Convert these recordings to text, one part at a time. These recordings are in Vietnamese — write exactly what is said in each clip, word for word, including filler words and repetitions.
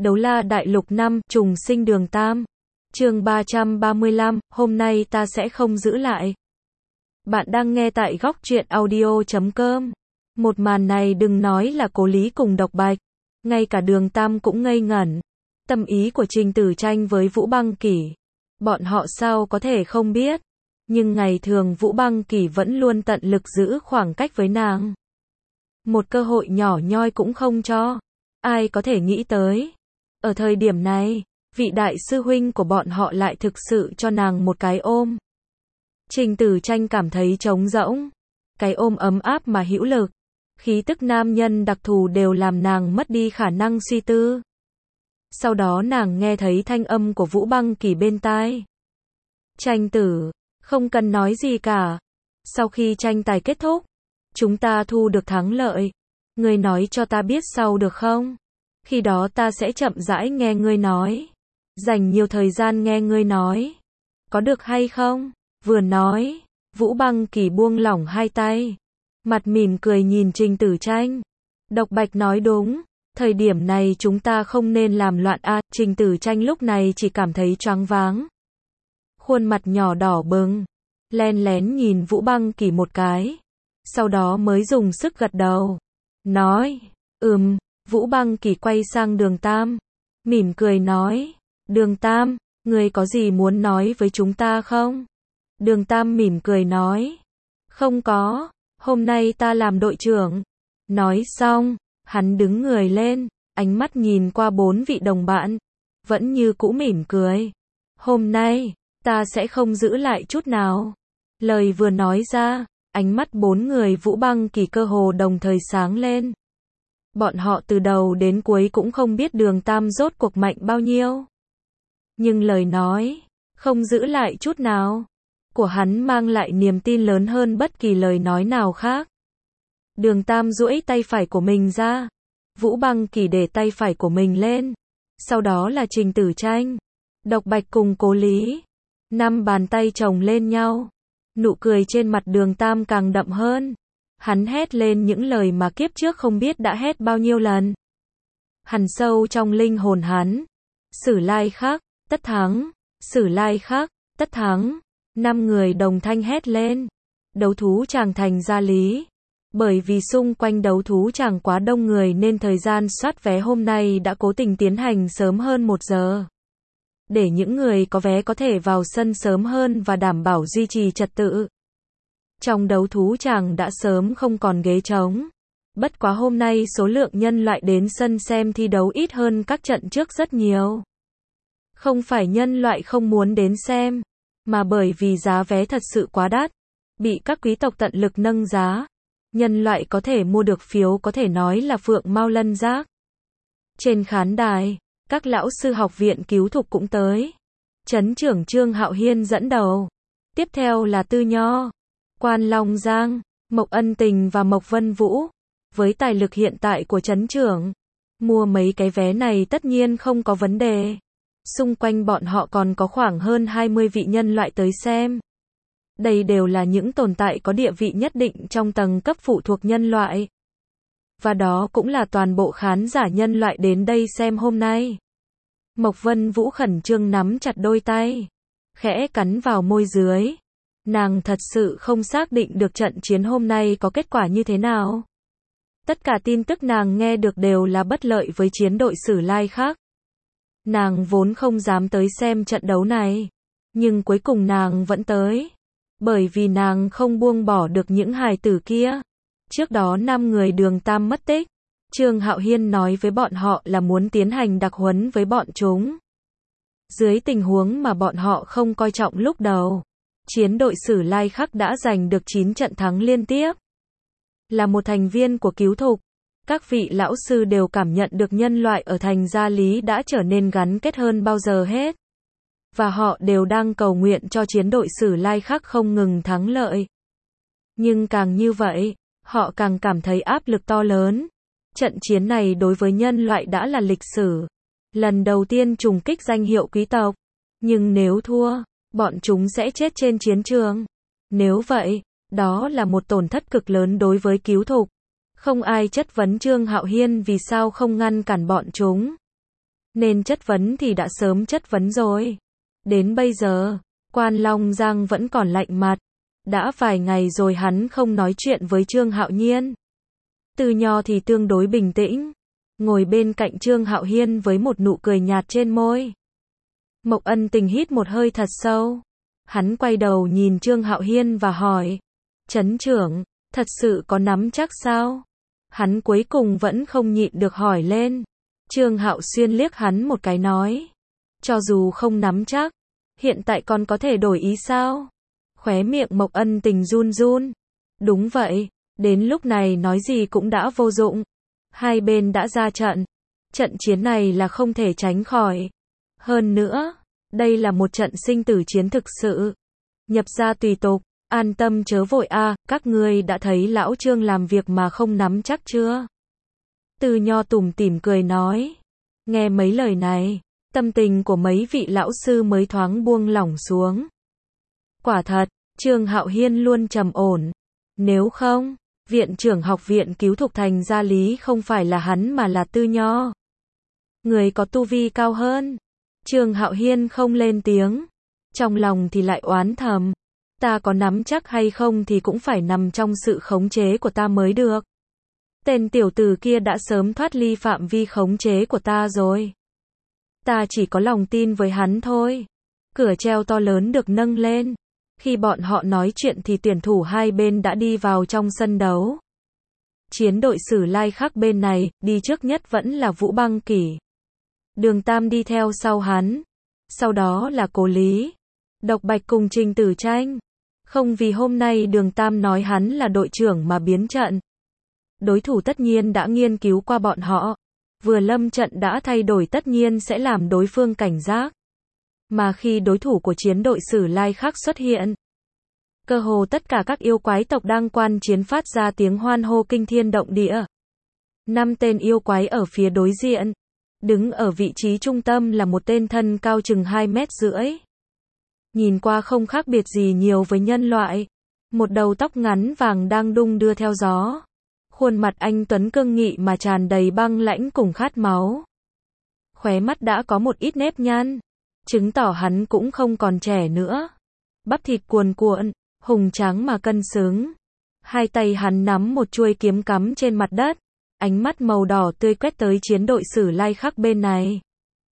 Đấu La Đại Lục năm, Trùng Sinh Đường Tam. Chương ba trăm ba mươi lăm, hôm nay ta sẽ không giữ lại. Bạn đang nghe tại góc truyện audio chấm com. Một màn này đừng nói là Cố Lý cùng Độc Bạch, ngay cả Đường Tam cũng ngây ngẩn. Tâm ý của Trình Tử Tranh với Vũ Băng Kỷ, bọn họ sao có thể không biết. Nhưng ngày thường Vũ Băng Kỷ vẫn luôn tận lực giữ khoảng cách với nàng. Một cơ hội nhỏ nhoi cũng không cho. Ai có thể nghĩ tới. Ở thời điểm này, vị đại sư huynh của bọn họ lại thực sự cho nàng một cái ôm. Trình Tử Tranh cảm thấy trống rỗng. Cái ôm ấm áp mà hữu lực. Khí tức nam nhân đặc thù đều làm nàng mất đi khả năng suy tư. Sau đó nàng nghe thấy thanh âm của Vũ Băng Kỷ bên tai. Tranh tử, không cần nói gì cả. Sau khi tranh tài kết thúc, chúng ta thu được thắng lợi. Ngươi nói cho ta biết sau được không? Khi đó ta sẽ chậm rãi nghe ngươi nói. Dành nhiều thời gian nghe ngươi nói. Có được hay không? Vừa nói, Vũ Băng Kỷ buông lỏng hai tay. Mặt mỉm cười nhìn Trình Tử Tranh. Độc Bạch nói đúng. Thời điểm này chúng ta không nên làm loạn a. À, Trình Tử Tranh lúc này chỉ cảm thấy choáng váng. Khuôn mặt nhỏ đỏ bừng. Len lén nhìn Vũ Băng Kỷ một cái. Sau đó mới dùng sức gật đầu. Nói, ừm. Vũ Băng Kỷ quay sang Đường Tam. Mỉm cười nói. Đường Tam, ngươi có gì muốn nói với chúng ta không? Đường Tam mỉm cười nói. Không có, hôm nay ta làm đội trưởng. Nói xong, hắn đứng người lên, ánh mắt nhìn qua bốn vị đồng bạn. Vẫn như cũ mỉm cười. Hôm nay, ta sẽ không giữ lại chút nào. Lời vừa nói ra, ánh mắt bốn người Vũ Băng Kỷ cơ hồ đồng thời sáng lên. Bọn họ từ đầu đến cuối cũng không biết Đường Tam rốt cuộc mạnh bao nhiêu. Nhưng lời nói, không giữ lại chút nào, của hắn mang lại niềm tin lớn hơn bất kỳ lời nói nào khác. Đường Tam duỗi tay phải của mình ra. Vũ Băng Kỷ để tay phải của mình lên. Sau đó là Trình Tử Tranh, Độc Bạch cùng Cố Lý. Năm bàn tay chồng lên nhau. Nụ cười trên mặt Đường Tam càng đậm hơn. Hắn hét lên những lời mà kiếp trước không biết đã hét bao nhiêu lần. Hằn sâu trong linh hồn hắn. Sử lai khắc, tất thắng. Sử lai khắc, tất thắng. Năm người đồng thanh hét lên. Đấu thú tràng thành ra lý. Bởi vì xung quanh đấu thú tràng quá đông người nên thời gian soát vé hôm nay đã cố tình tiến hành sớm hơn một giờ. Để những người có vé có thể vào sân sớm hơn và đảm bảo duy trì trật tự. Trong đấu thú tràng đã sớm không còn ghế trống. Bất quá hôm nay số lượng nhân loại đến sân xem thi đấu ít hơn các trận trước rất nhiều. Không phải nhân loại không muốn đến xem, mà bởi vì giá vé thật sự quá đắt, bị các quý tộc tận lực nâng giá. Nhân loại có thể mua được phiếu có thể nói là phượng mao lân giác. Trên khán đài, các lão sư học viện cứu thục cũng tới. Trấn trưởng Trương Hạo Hiên dẫn đầu. Tiếp theo là Tư Nho, Quan Long Giang, Mộc Ân Tình và Mộc Vân Vũ. Với tài lực hiện tại của trấn trưởng, mua mấy cái vé này tất nhiên không có vấn đề. Xung quanh bọn họ còn có khoảng hơn hai mươi vị nhân loại tới xem. Đây đều là những tồn tại có địa vị nhất định trong tầng cấp phụ thuộc nhân loại. Và đó cũng là toàn bộ khán giả nhân loại đến đây xem hôm nay. Mộc Vân Vũ khẩn trương nắm chặt đôi tay, khẽ cắn vào môi dưới. Nàng thật sự không xác định được trận chiến hôm nay có kết quả như thế nào. Tất cả tin tức nàng nghe được đều là bất lợi với chiến đội Sử Lai khác. Nàng vốn không dám tới xem trận đấu này, nhưng cuối cùng nàng vẫn tới. Bởi vì nàng không buông bỏ được những hài tử kia. Trước đó năm người Đường Tam mất tích. Trương Hạo Hiên nói với bọn họ là muốn tiến hành đặc huấn với bọn chúng. Dưới tình huống mà bọn họ không coi trọng lúc đầu, chiến đội Sử Lai khắc đã giành được chín trận thắng liên tiếp. Là một thành viên của cứu thục, các vị lão sư đều cảm nhận được nhân loại ở thành Gia Lý đã trở nên gắn kết hơn bao giờ hết. Và họ đều đang cầu nguyện cho chiến đội Sử Lai khắc không ngừng thắng lợi. Nhưng càng như vậy, họ càng cảm thấy áp lực to lớn. Trận chiến này đối với nhân loại đã là lịch sử. Lần đầu tiên trùng kích danh hiệu quý tộc. Nhưng nếu thua, bọn chúng sẽ chết trên chiến trường. Nếu vậy, đó là một tổn thất cực lớn đối với cứu thục. Không ai chất vấn Trương Hạo Hiên vì sao không ngăn cản bọn chúng. Nên chất vấn thì đã sớm chất vấn rồi. Đến bây giờ, Quan Long Giang vẫn còn lạnh mặt. Đã vài ngày rồi hắn không nói chuyện với Trương Hạo Nhiên. Từ Nho thì tương đối bình tĩnh, ngồi bên cạnh Trương Hạo Hiên với một nụ cười nhạt trên môi. Mộc Ân Tình hít một hơi thật sâu. Hắn quay đầu nhìn Trương Hạo Hiên và hỏi, Trấn trưởng, thật sự có nắm chắc sao? Hắn cuối cùng vẫn không nhịn được hỏi lên. Trương Hạo Xuyên liếc hắn một cái nói, cho dù không nắm chắc, hiện tại còn có thể đổi ý sao? Khóe miệng Mộc Ân Tình run run. Đúng vậy, đến lúc này nói gì cũng đã vô dụng. Hai bên đã ra trận. Trận chiến này là không thể tránh khỏi. Hơn nữa, đây là một trận sinh tử chiến thực sự. Nhập ra tùy tục, an tâm chớ vội a, à, các ngươi đã thấy lão Trương làm việc mà không nắm chắc chưa? Từ Nho tủm tỉm cười nói. Nghe mấy lời này, tâm tình của mấy vị lão sư mới thoáng buông lỏng xuống. Quả thật, Trương Hạo Hiên luôn trầm ổn. Nếu không, viện trưởng học viện Cứu Thục Thành Gia Lý không phải là hắn mà là Từ Nho. Người có tu vi cao hơn. Trương Hạo Hiên không lên tiếng. Trong lòng thì lại oán thầm. Ta có nắm chắc hay không thì cũng phải nằm trong sự khống chế của ta mới được. Tên tiểu tử kia đã sớm thoát ly phạm vi khống chế của ta rồi. Ta chỉ có lòng tin với hắn thôi. Cửa treo to lớn được nâng lên. Khi bọn họ nói chuyện thì tuyển thủ hai bên đã đi vào trong sân đấu. Chiến đội Sử Lai Khắc bên này, đi trước nhất vẫn là Vũ Băng Kỷ. Đường Tam đi theo sau hắn. Sau đó là Cố Lý, Độc Bạch cùng Trình Tử Tranh. Không vì hôm nay Đường Tam nói hắn là đội trưởng mà biến trận. Đối thủ tất nhiên đã nghiên cứu qua bọn họ. Vừa lâm trận đã thay đổi tất nhiên sẽ làm đối phương cảnh giác. Mà khi đối thủ của chiến đội Sử Lai Khắc xuất hiện, cơ hồ tất cả các yêu quái tộc đang quan chiến phát ra tiếng hoan hô kinh thiên động địa. Năm tên yêu quái ở phía đối diện. Đứng ở vị trí trung tâm là một tên thân cao chừng hai mét rưỡi. Nhìn qua không khác biệt gì nhiều với nhân loại. Một đầu tóc ngắn vàng đang đung đưa theo gió. Khuôn mặt anh tuấn cương nghị mà tràn đầy băng lãnh cùng khát máu. Khóe mắt đã có một ít nếp nhăn, chứng tỏ hắn cũng không còn trẻ nữa. Bắp thịt cuồn cuộn, hùng tráng mà cân xứng. Hai tay hắn nắm một chuôi kiếm cắm trên mặt đất. Ánh mắt màu đỏ tươi quét tới chiến đội Sử Lai Khắc bên này.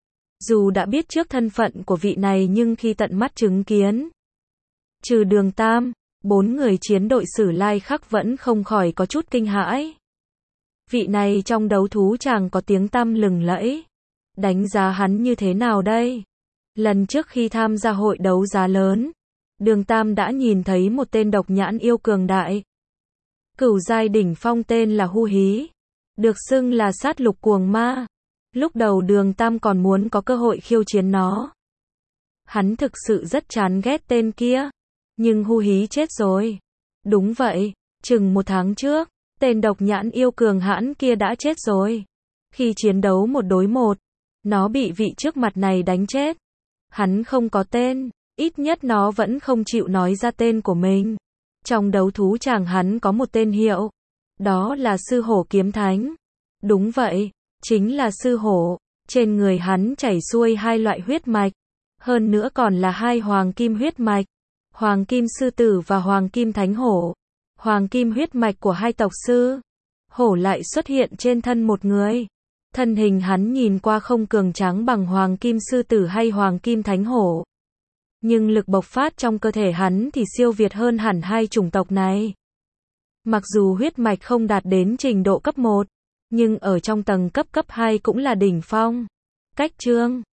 Dù đã biết trước thân phận của vị này nhưng khi tận mắt chứng kiến, trừ Đường Tam, bốn người chiến đội Sử Lai Khắc vẫn không khỏi có chút kinh hãi. Vị này trong đấu thú chàng có tiếng tăm lừng lẫy. Đánh giá hắn như thế nào đây? Lần trước khi tham gia hội đấu giá lớn, Đường Tam đã nhìn thấy một tên độc nhãn yêu cường đại. Cửu giai đỉnh phong tên là Hu Hí. Được xưng là sát lục cuồng ma. Lúc đầu Đường Tam còn muốn có cơ hội khiêu chiến nó. Hắn thực sự rất chán ghét tên kia. Nhưng Hu Hí chết rồi. Đúng vậy, chừng một tháng trước, tên độc nhãn yêu cường hãn kia đã chết rồi. Khi chiến đấu một đối một, nó bị vị trước mặt này đánh chết. Hắn không có tên, ít nhất nó vẫn không chịu nói ra tên của mình. Trong đấu thú chàng hắn có một tên hiệu. Đó là Sư Hổ Kiếm Thánh. Đúng vậy, chính là Sư Hổ. Trên người hắn chảy xuôi hai loại huyết mạch. Hơn nữa còn là hai hoàng kim huyết mạch. Hoàng kim sư tử và hoàng kim thánh hổ. Hoàng kim huyết mạch của hai tộc sư. Hổ lại xuất hiện trên thân một người. Thân hình hắn nhìn qua không cường tráng bằng hoàng kim sư tử hay hoàng kim thánh hổ. Nhưng lực bộc phát trong cơ thể hắn thì siêu việt hơn hẳn hai chủng tộc này. Mặc dù huyết mạch không đạt đến trình độ cấp một, nhưng ở trong tầng cấp cấp hai cũng là đỉnh phong. Cách Trương